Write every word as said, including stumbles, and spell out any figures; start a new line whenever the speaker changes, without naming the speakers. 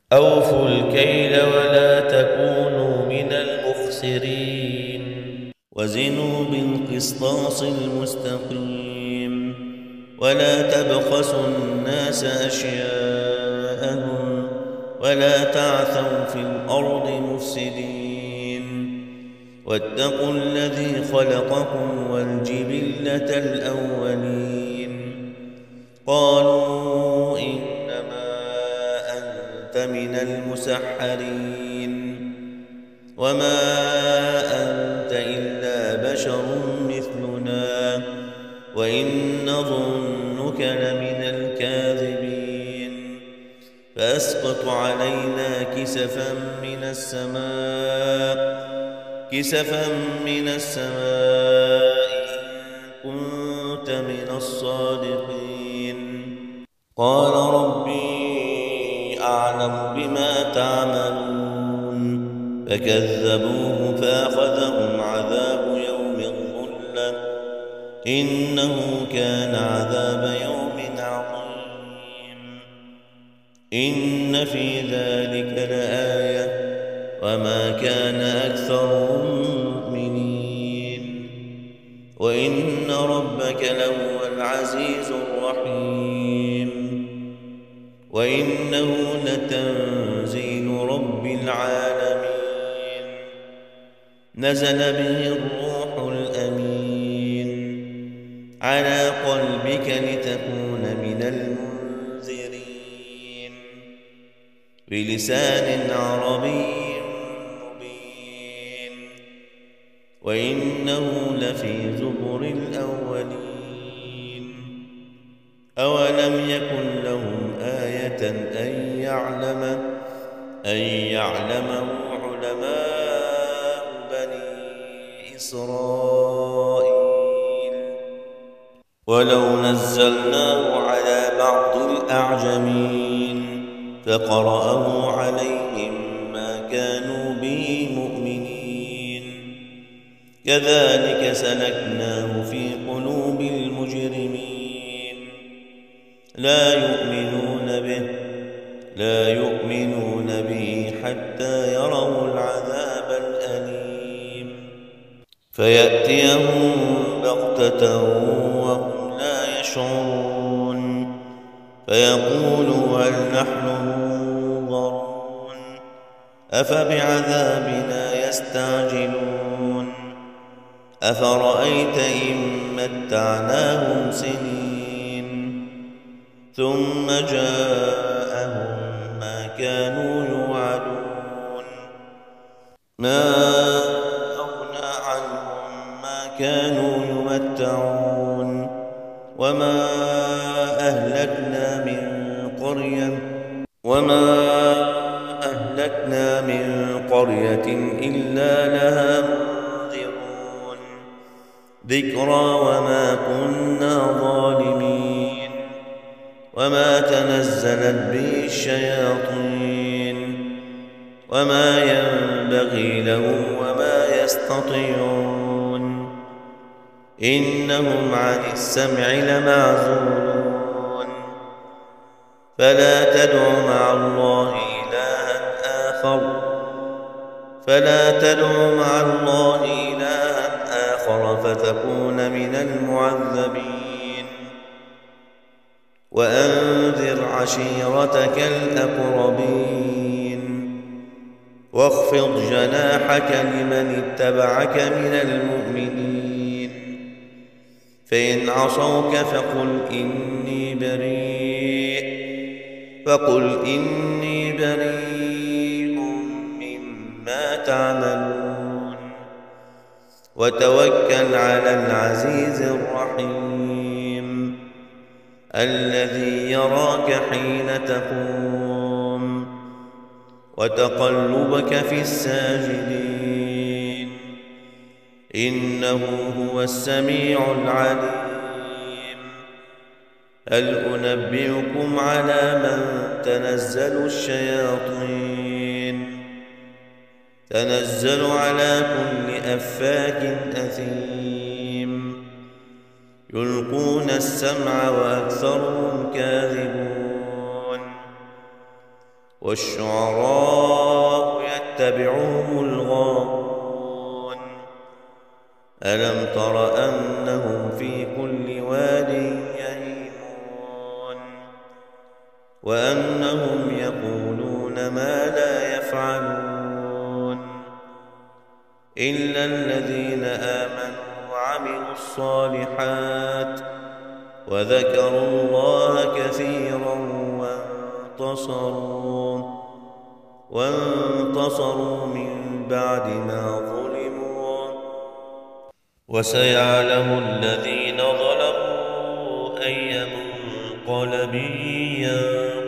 أوفوا الكيل ولا تكونوا من المخسرين وزنوا بالقسطاس المستقيم ولا تبخسوا الناس أشياءهم ولا تعثوا في الأرض مفسدين واتقوا الذي خلقكم والجبلة الأولين قالوا إنما أنت من المسحرين وما أنت إلا بشر مثلنا وإن نظنك لمن الكاذبين فأسقط علينا كسفا من السماء كسفا من السماء إن كنت من الصادقين قال ربي أعلم بما تعملون فكذبوه فأخذهم عذاب يوم الظلة إنه كان عذاب يوم عظيم إن في ذلك لآية وما كان أكثرهم مؤمنين وإن ربك لهو العزيز الرحيم وإنه لتنزيل رب العالمين نزل به الروح الأمين على قلبك لتكون من المنذرين بلسان عربي وإنه لفي زبر الأولين أولم يكن لهم آية أن يعلم أن يعلمه علماء بني إسرائيل ولو نزلناه على بعض الأعجمين فقرأه عليهم ما كانوا به مؤمنين كذلك سلكناه في قلوب المجرمين لا يؤمنون به لا يؤمنون به حتى يروا العذاب الأليم فيأتيهم بغتة وهم لا يشعرون فيقولوا هل نحن منظرون أفبعذابنا يستعجلون أفرأيت إن متعناهم سنين ثم جاءهم ما كانوا يوعدون ما أغنى عنهم ما كانوا يمتعون وما أهلكنا من قرية وما أهلكنا من قرية إلا لها منذرون ذكرى وما كنا ظالمين وما تنزلت به الشياطين وما ينبغي لهم وما يستطيعون إنهم عن السمع لمعزولون فلا تدع مع الله إلها آخر فلا تدع مع الله إلها آخر فتكون من المعذبين وأنذر عشيرتك الأقربين واخفض جناحك لمن اتبعك من المؤمنين فإن عصوك فقل إني بريء فقل إني بريء مما تعملون وتوكل على العزيز الرحيم الذي يراك حين تقوم وتقلبك في الساجدين إنه هو السميع العليم هل أنبئكم على من تنزل الشياطين تنزل على كل أفاك أثيم يلقون السمع وأكثرهم كاذبون والشعراء يتبعهم الغاوون ألم تر أنهم في كل واد يهيمون وأنهم يقولون ما لا يفعلون إلا الذين آمنوا وعملوا الصالحات وذكروا الله كثيرا وانتصروا وانتصروا من بعد ما ظلموا وسيعلم الذين ظلموا أي منقلب ينقلبون